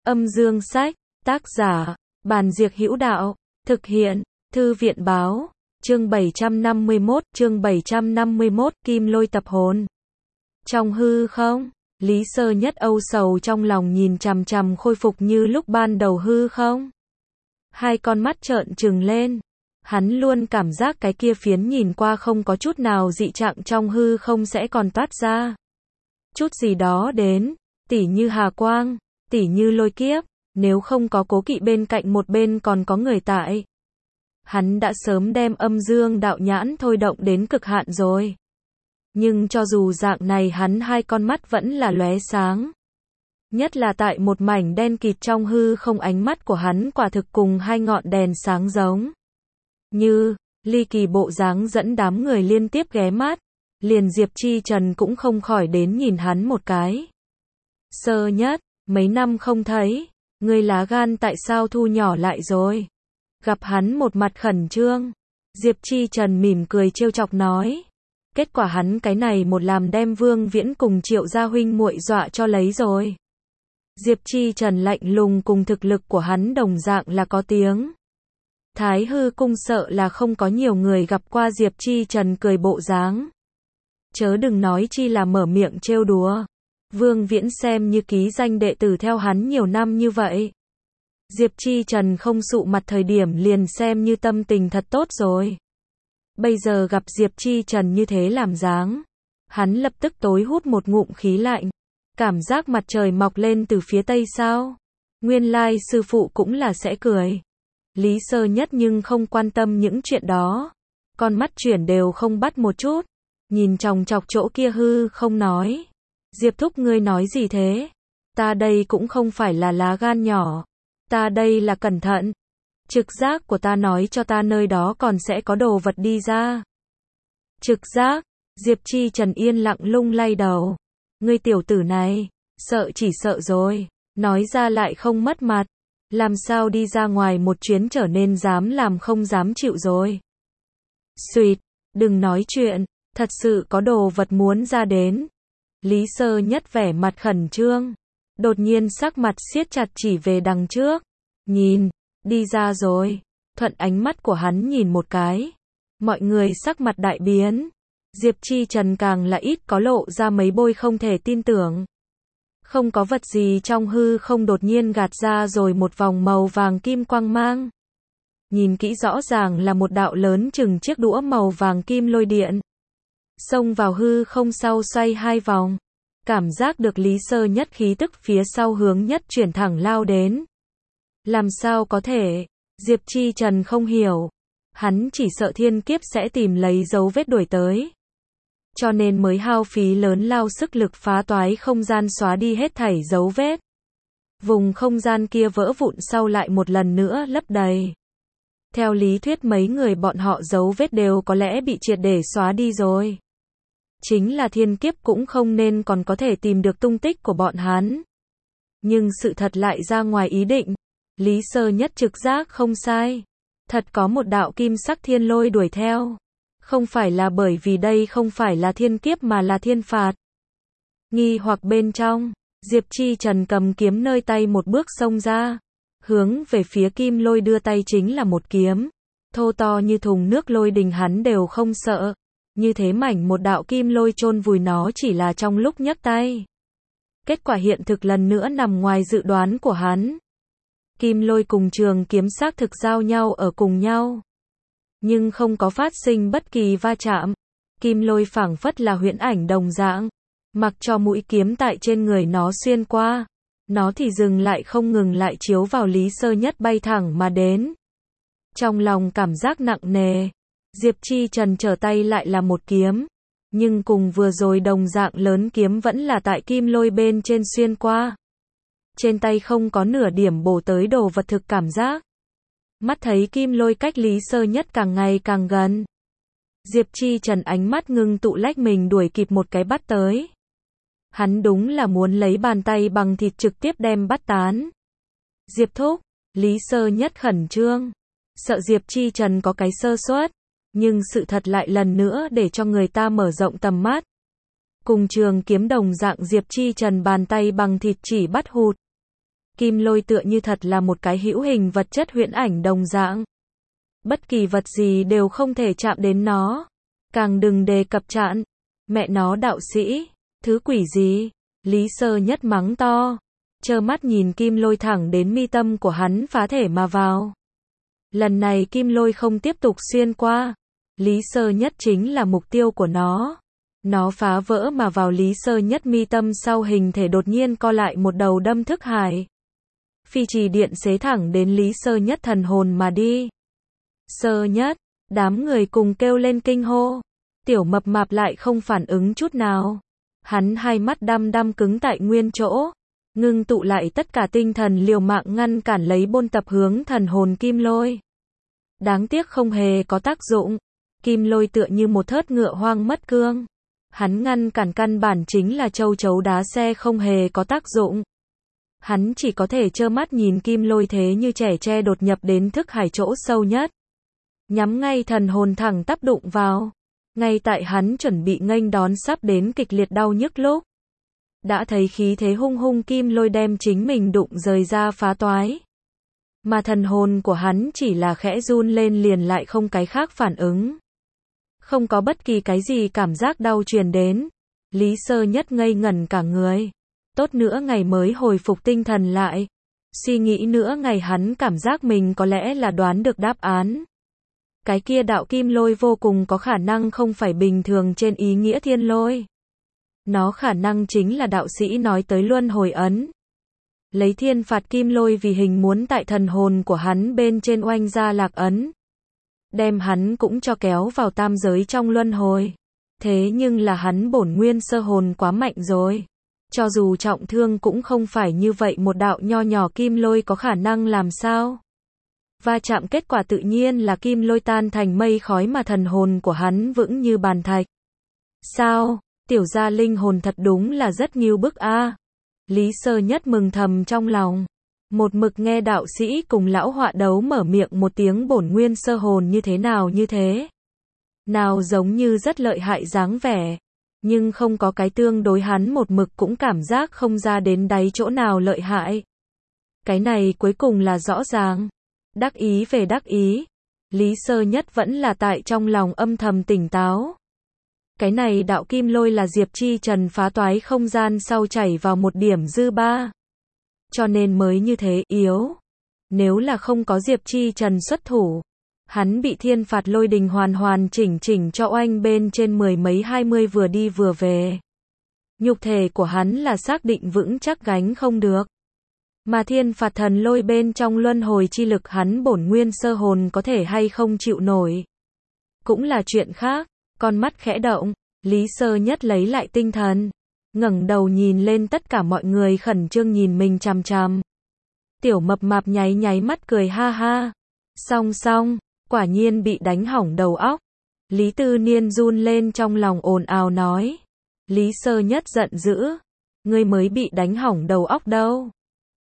Âm dương sách, tác giả, Bàn Diệc Hữu Đạo, thực hiện, Thư viện báo, chương 751, Kim Lôi tập hồn. Trong hư không, Lý Sơ Nhất âu sầu trong lòng nhìn chằm chằm khôi phục như lúc ban đầu hư không. Hai con mắt trợn trừng lên. Hắn luôn cảm giác cái kia phiến nhìn qua không có chút nào dị trạng trong hư không sẽ còn toát ra chút gì đó đến, tỉ như hà quang, tỉ như lôi kiếp, nếu không có Cố Kỵ bên cạnh một bên còn có người tại. Hắn đã sớm đem âm dương đạo nhãn thôi động đến cực hạn rồi. Nhưng cho dù dạng này hắn hai con mắt vẫn là lóe sáng. Nhất là tại một mảnh đen kịt trong hư không, ánh mắt của hắn quả thực cùng hai ngọn đèn sáng giống như ly kỳ bộ dáng, dẫn đám người liên tiếp ghé mắt. Liền Diệp Chi Trần cũng không khỏi đến nhìn hắn một cái. Sơ Nhất, mấy năm không thấy, ngươi lá gan tại sao thu nhỏ lại rồi? Gặp hắn một mặt khẩn trương, Diệp Chi Trần mỉm cười trêu chọc nói. Kết quả hắn cái này một làm đem Vương Viễn cùng Triệu gia huynh muội dọa cho lấy rồi. Diệp Chi Trần lạnh lùng, cùng thực lực của hắn đồng dạng là có tiếng. Thái hư cung sợ là không có nhiều người gặp qua Diệp Chi Trần cười bộ dáng. Chớ đừng nói chi là mở miệng trêu đùa. Vương Viễn xem như ký danh đệ tử theo hắn nhiều năm như vậy. Diệp Chi Trần không sụ mặt thời điểm liền xem như tâm tình thật tốt rồi. Bây giờ gặp Diệp Chi Trần như thế làm dáng, hắn lập tức tối hút một ngụm khí lạnh. Cảm giác mặt trời mọc lên từ phía tây sao? Nguyên lai sư phụ cũng là sẽ cười. Lý Sơ Nhất nhưng không quan tâm những chuyện đó. Con mắt chuyển đều không bắt một chút. Nhìn chòng chọc chỗ kia hư không nói. Diệp thúc, ngươi nói gì thế? Ta đây cũng không phải là lá gan nhỏ. Ta đây là cẩn thận. Trực giác của ta nói cho ta nơi đó còn sẽ có đồ vật đi ra. Trực giác? Diệp Chi Trần yên lặng lung lay đầu. Ngươi tiểu tử này, sợ chỉ sợ rồi. Nói ra lại không mất mặt. Làm sao đi ra ngoài một chuyến trở nên dám làm không dám chịu rồi. Xuyệt, đừng nói chuyện. Thật sự có đồ vật muốn ra đến. Lý Sơ Nhất vẻ mặt khẩn trương. Đột nhiên sắc mặt siết chặt chỉ về đằng trước. Nhìn, đi ra rồi. Thuận ánh mắt của hắn nhìn một cái. Mọi người sắc mặt đại biến. Diệp Chi Trần càng là ít có lộ ra mấy bôi không thể tin tưởng. Không có vật gì trong hư không đột nhiên gạt ra rồi một vòng màu vàng kim quang mang. Nhìn kỹ rõ ràng là một đạo lớn chừng chiếc đũa màu vàng kim lôi điện. Xông vào hư không sau xoay hai vòng. Cảm giác được Lý Sơ Nhất khí tức phía sau hướng nhất chuyển thẳng lao đến. Làm sao có thể? Diệp Chi Trần không hiểu. Hắn chỉ sợ thiên kiếp sẽ tìm lấy dấu vết đuổi tới. Cho nên mới hao phí lớn lao sức lực phá toái không gian, xóa đi hết thảy dấu vết. Vùng không gian kia vỡ vụn sau lại một lần nữa lấp đầy. Theo lý thuyết mấy người bọn họ dấu vết đều có lẽ bị triệt để xóa đi rồi. Chính là thiên kiếp cũng không nên còn có thể tìm được tung tích của bọn hắn. Nhưng sự thật lại ra ngoài ý định. Lý Sơ Nhất trực giác không sai. Thật có một đạo kim sắc thiên lôi đuổi theo. Không phải là bởi vì đây không phải là thiên kiếp mà là thiên phạt. Nghi hoặc bên trong, Diệp Chi Trần cầm kiếm nơi tay một bước xông ra. Hướng về phía kim lôi đưa tay chính là một kiếm. Thô to như thùng nước lôi đình hắn đều không sợ. Như thế mảnh một đạo kim lôi chôn vùi nó chỉ là trong lúc nhấc tay. Kết quả hiện thực lần nữa nằm ngoài dự đoán của hắn. Kim lôi cùng trường kiếm xác thực giao nhau ở cùng nhau. Nhưng không có phát sinh bất kỳ va chạm. Kim lôi phảng phất là huyễn ảnh đồng dạng. Mặc cho mũi kiếm tại trên người nó xuyên qua. Nó thì dừng lại không ngừng lại chiếu vào Lý Sơ Nhất bay thẳng mà đến. Trong lòng cảm giác nặng nề. Diệp Chi Trần trở tay lại là một kiếm. Nhưng cùng vừa rồi đồng dạng lớn kiếm vẫn là tại kim lôi bên trên xuyên qua. Trên tay không có nửa điểm bổ tới đồ vật thực cảm giác. Mắt thấy kim lôi cách Lý Sơ Nhất càng ngày càng gần. Diệp Chi Trần ánh mắt ngưng tụ, lách mình đuổi kịp một cái bắt tới. Hắn đúng là muốn lấy bàn tay bằng thịt trực tiếp đem bắt tán. Diệp thúc, Lý Sơ Nhất khẩn trương. Sợ Diệp Chi Trần có cái sơ suất. Nhưng sự thật lại lần nữa để cho người ta mở rộng tầm mắt. Cùng trường kiếm đồng dạng, Diệp Chi Trần bàn tay bằng thịt chỉ bắt hụt. Kim Lôi tựa như thật là một cái hữu hình vật chất huyễn ảnh đồng dạng. Bất kỳ vật gì đều không thể chạm đến nó. Càng đừng đề cập chạm. Mẹ nó đạo sĩ, thứ quỷ gì? Lý Sơ Nhất mắng to. Trơ mắt nhìn Kim Lôi thẳng đến mi tâm của hắn phá thể mà vào. Lần này Kim Lôi không tiếp tục xuyên qua. Lý Sơ Nhất chính là mục tiêu của nó. Nó phá vỡ mà vào Lý Sơ Nhất mi tâm sau hình thể đột nhiên co lại một đầu đâm thức hải. Phi trì điện xế thẳng đến Lý Sơ Nhất thần hồn mà đi. Sơ Nhất, đám người cùng kêu lên kinh hô. Tiểu Mập Mạp lại không phản ứng chút nào. Hắn hai mắt đăm đăm cứng tại nguyên chỗ. Ngưng tụ lại tất cả tinh thần liều mạng ngăn cản lấy bôn tập hướng thần hồn Kim Lôi. Đáng tiếc không hề có tác dụng. Kim Lôi tựa như một thớt ngựa hoang mất cương. Hắn ngăn cản căn bản chính là châu chấu đá xe không hề có tác dụng. Hắn chỉ có thể trơ mắt nhìn Kim Lôi thế như trẻ tre đột nhập đến thức hải chỗ sâu nhất. Nhắm ngay thần hồn thẳng tắp đụng vào. Ngay tại hắn chuẩn bị nghênh đón sắp đến kịch liệt đau nhức lúc. Đã thấy khí thế hung hung Kim Lôi đem chính mình đụng rời ra phá toái. Mà thần hồn của hắn chỉ là khẽ run lên liền lại không cái khác phản ứng. Không có bất kỳ cái gì cảm giác đau truyền đến. Lý Sơ Nhất ngây ngẩn cả người. Tốt nữa ngày mới hồi phục tinh thần lại. Suy nghĩ nữa ngày hắn cảm giác mình có lẽ là đoán được đáp án. Cái kia đạo Kim Lôi vô cùng có khả năng không phải bình thường trên ý nghĩa thiên lôi. Nó khả năng chính là đạo sĩ nói tới luân hồi ấn. Lấy thiên phạt Kim Lôi vì hình muốn tại thần hồn của hắn bên trên oanh ra lạc ấn. Đem hắn cũng cho kéo vào tam giới trong luân hồi. Thế nhưng là hắn bổn nguyên sơ hồn quá mạnh rồi. Cho dù trọng thương cũng không phải như vậy một đạo nho nhỏ Kim Lôi có khả năng làm sao. Va chạm kết quả tự nhiên là Kim Lôi tan thành mây khói mà thần hồn của hắn vững như bàn thạch. Sao, tiểu gia linh hồn thật đúng là rất nghiêu bức a. Lý Sơ Nhất mừng thầm trong lòng. Một mực nghe đạo sĩ cùng lão họa đấu mở miệng một tiếng bổn nguyên sơ hồn như thế nào như thế. Nào giống như rất lợi hại dáng vẻ. Nhưng không có cái tương đối hắn một mực cũng cảm giác không ra đến đáy chỗ nào lợi hại. Cái này cuối cùng là rõ ràng. Đắc ý về đắc ý. Lý Sơ Nhất vẫn là tại trong lòng âm thầm tỉnh táo. Cái này đạo Kim Lôi là Diệp Chi Trần phá toái không gian sau chảy vào một điểm dư ba. Cho nên mới như thế yếu. Nếu là không có Diệp Chi Trần xuất thủ. Hắn bị thiên phạt lôi đình hoàn hoàn chỉnh chỉnh cho oanh bên trên 10 mấy 20 vừa đi vừa về. Nhục thể của hắn là xác định vững chắc gánh không được. Mà thiên phạt thần lôi bên trong luân hồi chi lực hắn bổn nguyên sơ hồn có thể hay không chịu nổi. Cũng là chuyện khác. Con mắt khẽ động, Lý Sơ Nhất lấy lại tinh thần. Ngẩng đầu nhìn lên tất cả mọi người khẩn trương nhìn mình chằm chằm. Tiểu Mập Mạp nháy nháy mắt cười ha ha. Xong, quả nhiên bị đánh hỏng đầu óc. Lý Tư Niên run lên trong lòng ồn ào nói. Lý Sơ Nhất giận dữ. Ngươi mới bị đánh hỏng đầu óc đâu.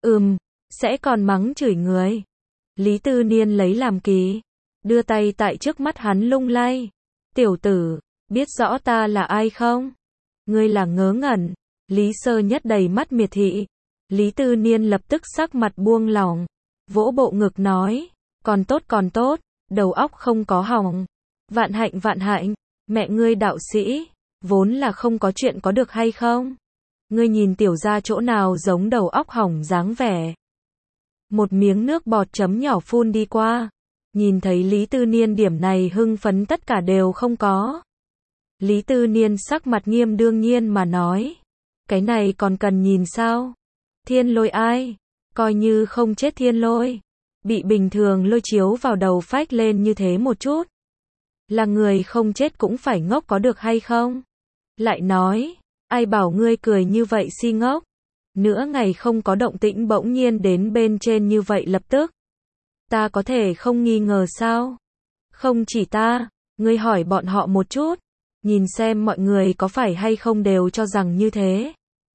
Sẽ còn mắng chửi người. Lý Tư Niên lấy làm kỳ. Đưa tay tại trước mắt hắn lung lay. Tiểu tử, biết rõ ta là ai không? Ngươi là ngớ ngẩn. Lý Sơ Nhất đầy mắt miệt thị. Lý Tư Niên lập tức sắc mặt buông lỏng. Vỗ bộ ngực nói. Còn tốt, đầu óc không có hỏng. Vạn hạnh, mẹ ngươi đạo sĩ. Vốn là không có chuyện có được hay không? Ngươi nhìn tiểu gia chỗ nào giống đầu óc hỏng dáng vẻ. Một miếng nước bọt chấm nhỏ phun đi qua. Nhìn thấy Lý Tư Niên điểm này hưng phấn tất cả đều không có. Lý Tư Niên sắc mặt nghiêm đương nhiên mà nói. Cái này còn cần nhìn sao? Thiên lôi ai? Coi như không chết thiên lôi. Bị bình thường lôi chiếu vào đầu phách lên như thế một chút. Là người không chết cũng phải ngốc có được hay không? Lại nói, ai bảo ngươi cười như vậy si ngốc? Nửa ngày không có động tĩnh bỗng nhiên đến bên trên như vậy lập tức. Ta có thể không nghi ngờ sao? Không chỉ ta, ngươi hỏi bọn họ một chút. Nhìn xem mọi người có phải hay không đều cho rằng như thế.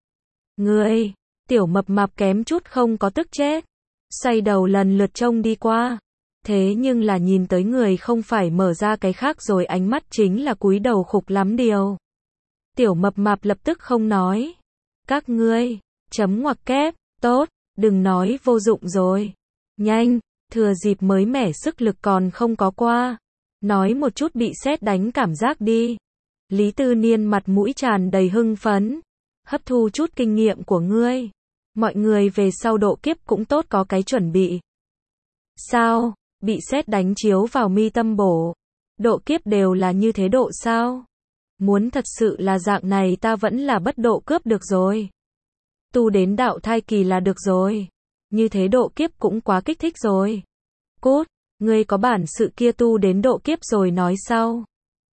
Ngươi, Tiểu Mập Mạp kém chút không có tức chết. Xoay đầu lần lượt trông đi qua. Thế nhưng là nhìn tới người không phải mở ra cái khác rồi ánh mắt chính là cúi đầu khục lắm điều. Tiểu Mập Mạp lập tức không nói. Các ngươi, chấm ngoặc kép, tốt, Đừng nói vô dụng rồi. Nhanh, thừa dịp mới mẻ sức lực còn không có qua. Nói một chút bị sét đánh cảm giác đi. Lý Tư Niên mặt mũi tràn đầy hưng phấn. Hấp thu chút kinh nghiệm của ngươi. Mọi người về sau độ kiếp cũng tốt có cái chuẩn bị. Sao? Bị sét đánh chiếu vào mi tâm bổ. Độ kiếp đều là như thế độ sao? Muốn thật sự là dạng này ta vẫn là bất độ cướp được rồi. Tu đến đạo thai kỳ là được rồi. Như thế độ kiếp cũng quá kích thích rồi. Cút, ngươi có bản sự kia tu đến độ kiếp rồi nói sau.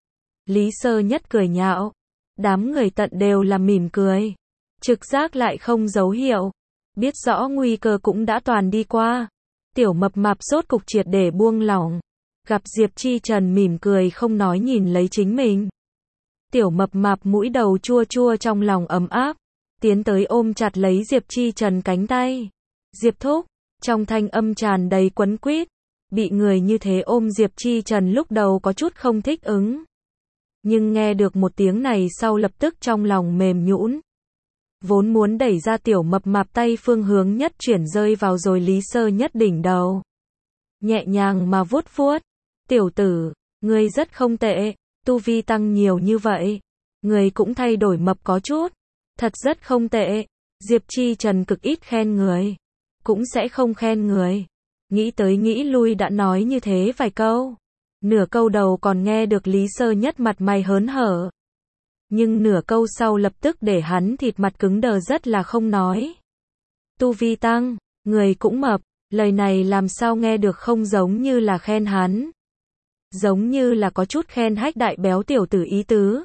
Lý Sơ Nhất cười nhạo. Đám người tận đều là mỉm cười. Trực giác lại không dấu hiệu. Biết rõ nguy cơ cũng đã toàn đi qua. Tiểu mập mạp rốt cục triệt để buông lỏng. Gặp Diệp Chi Trần mỉm cười không nói nhìn lấy chính mình. Tiểu mập mạp mũi đầu chua chua trong lòng ấm áp. Tiến tới ôm chặt lấy Diệp Chi Trần cánh tay. Diệp thúc, trong thanh âm tràn đầy quấn quýt. Bị người như thế ôm Diệp Chi Trần lúc đầu có chút không thích ứng. Nhưng nghe được một tiếng này sau lập tức trong lòng mềm nhũn. Vốn muốn đẩy ra tiểu mập mạp tay phương hướng nhất chuyển rơi vào rồi Lý Sơ Nhất đỉnh đầu. Nhẹ nhàng mà vuốt vuốt. Tiểu tử, ngươi rất không tệ, tu vi tăng nhiều như vậy. Ngươi cũng thay đổi mập có chút. Thật rất không tệ. Diệp Chi Trần cực ít khen người. Cũng sẽ không khen người. Nghĩ tới nghĩ lui đã nói như thế vài câu. Nửa câu đầu còn nghe được Lý Sơ Nhất mặt mày hớn hở. Nhưng nửa câu sau lập tức để hắn thịt mặt cứng đờ rất là không nói. Tu vi tăng, người cũng mập, lời này làm sao nghe được không giống như là khen hắn. Giống như là có chút khen hách đại béo tiểu tử ý tứ.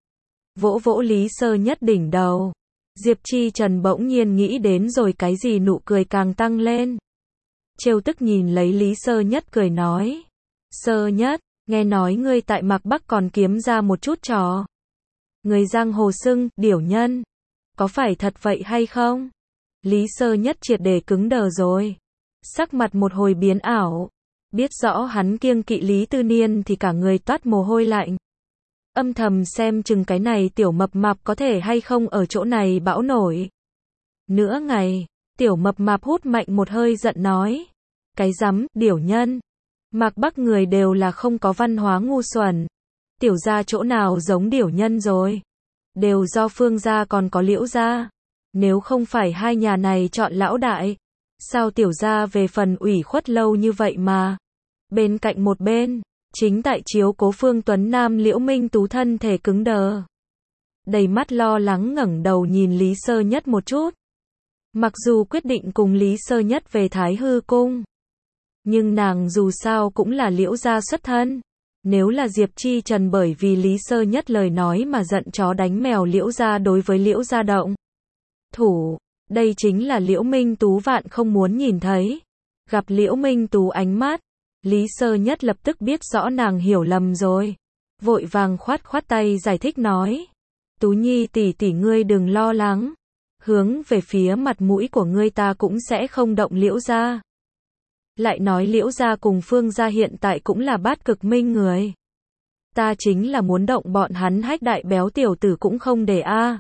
Vỗ vỗ Lý Sơ Nhất đỉnh đầu. Diệp Chi Trần bỗng nhiên nghĩ đến rồi cái gì nụ cười càng tăng lên. Trêu tức nhìn lấy Lý Sơ Nhất cười nói. Sơ Nhất, nghe nói ngươi tại Mạc Bắc còn kiếm ra một chút trò. Người giang hồ xưng, điểu nhân. Có phải thật vậy hay không? Lý Sơ Nhất triệt để cứng đờ rồi. Sắc mặt một hồi biến ảo. Biết rõ hắn kiêng kỵ Lý Tư Niên thì cả người toát mồ hôi lạnh. Âm thầm xem chừng cái này tiểu mập mạp có thể hay không ở chỗ này bão nổi. Nửa ngày, tiểu mập mạp hút mạnh một hơi giận nói. Cái rắm, điểu nhân. Mạc Bắc người đều là không có văn hóa ngu xuẩn. Tiểu gia chỗ nào giống điểu nhân rồi. Đều do Phương gia còn có Liễu gia. Nếu không phải hai nhà này chọn lão đại. Sao tiểu gia về phần ủy khuất lâu như vậy mà. Bên cạnh một bên. Chính tại chiếu cố Phương Tuấn Nam Liễu Minh Tú thân thể cứng đờ. Đầy mắt lo lắng ngẩng đầu nhìn Lý Sơ Nhất một chút. Mặc dù quyết định cùng Lý Sơ Nhất về Thái Hư Cung. Nhưng nàng dù sao cũng là Liễu gia xuất thân. Nếu là Diệp Chi Trần bởi vì Lý Sơ Nhất lời nói mà giận chó đánh mèo Liễu gia đối với Liễu gia động thủ, đây chính là Liễu Minh Tú vạn không muốn nhìn thấy. Gặp Liễu Minh Tú ánh mắt, Lý Sơ Nhất lập tức biết rõ nàng hiểu lầm rồi. Vội vàng khoát khoát tay giải thích nói. Tú Nhi tỷ tỷ ngươi đừng lo lắng. Hướng về phía mặt mũi của ngươi ta cũng sẽ không động Liễu gia. Lại nói Liễu gia cùng Phương gia hiện tại cũng là bát cực minh người. Ta chính là muốn động bọn hắn hách đại béo tiểu tử cũng không để a.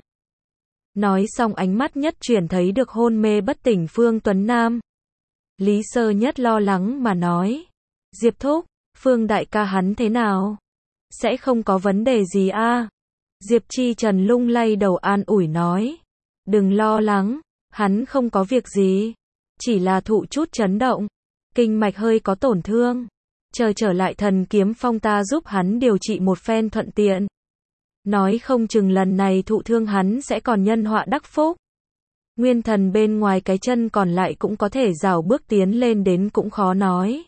Nói xong ánh mắt nhất chuyển thấy được hôn mê bất tỉnh Phương Tuấn Nam. Lý Sơ Nhất lo lắng mà nói. Diệp thúc, Phương đại ca hắn thế nào? Sẽ không có vấn đề gì a? Diệp Chi Trần lung lay đầu an ủi nói. Đừng lo lắng, hắn không có việc gì. Chỉ là thụ chút chấn động. Kinh mạch hơi có tổn thương. Chờ trở lại Thần Kiếm Phong ta giúp hắn điều trị một phen thuận tiện. Nói không chừng lần này thụ thương hắn sẽ còn nhân họa đắc phúc. Nguyên thần bên ngoài cái chân còn lại cũng có thể rảo bước tiến lên đến cũng khó nói.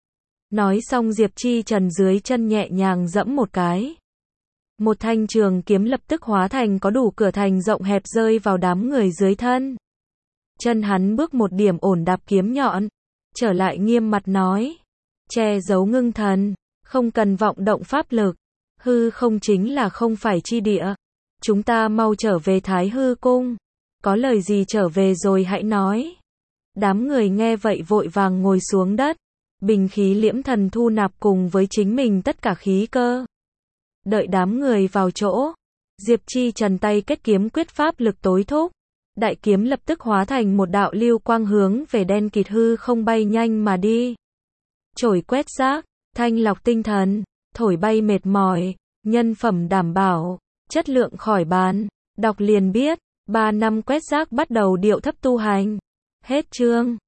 Nói xong Diệp Chi Trần dưới chân nhẹ nhàng dẫm một cái. Một thanh trường kiếm lập tức hóa thành có đủ cửa thành rộng hẹp rơi vào đám người dưới thân. Chân hắn bước một điểm ổn đạp kiếm nhọn. Trở lại nghiêm mặt nói. Che giấu ngưng thần. Không cần vọng động pháp lực. Hư không chính là không phải chi địa. Chúng ta mau trở về Thái Hư Cung. Có lời gì trở về rồi hãy nói. Đám người nghe vậy vội vàng ngồi xuống đất. Bình khí liễm thần thu nạp cùng với chính mình tất cả khí cơ. Đợi đám người vào chỗ. Diệp Chi Trần tay kết kiếm quyết pháp lực tối thúc. đại kiếm lập tức hóa thành một đạo lưu quang hướng về đen kịt hư không bay nhanh mà đi. Chổi quét rác, thanh lọc tinh thần, thổi bay mệt mỏi, nhân phẩm đảm bảo, chất lượng khỏi bàn. Đọc liền biết, 3 năm quét rác bắt đầu điệu thấp tu hành. Hết chương.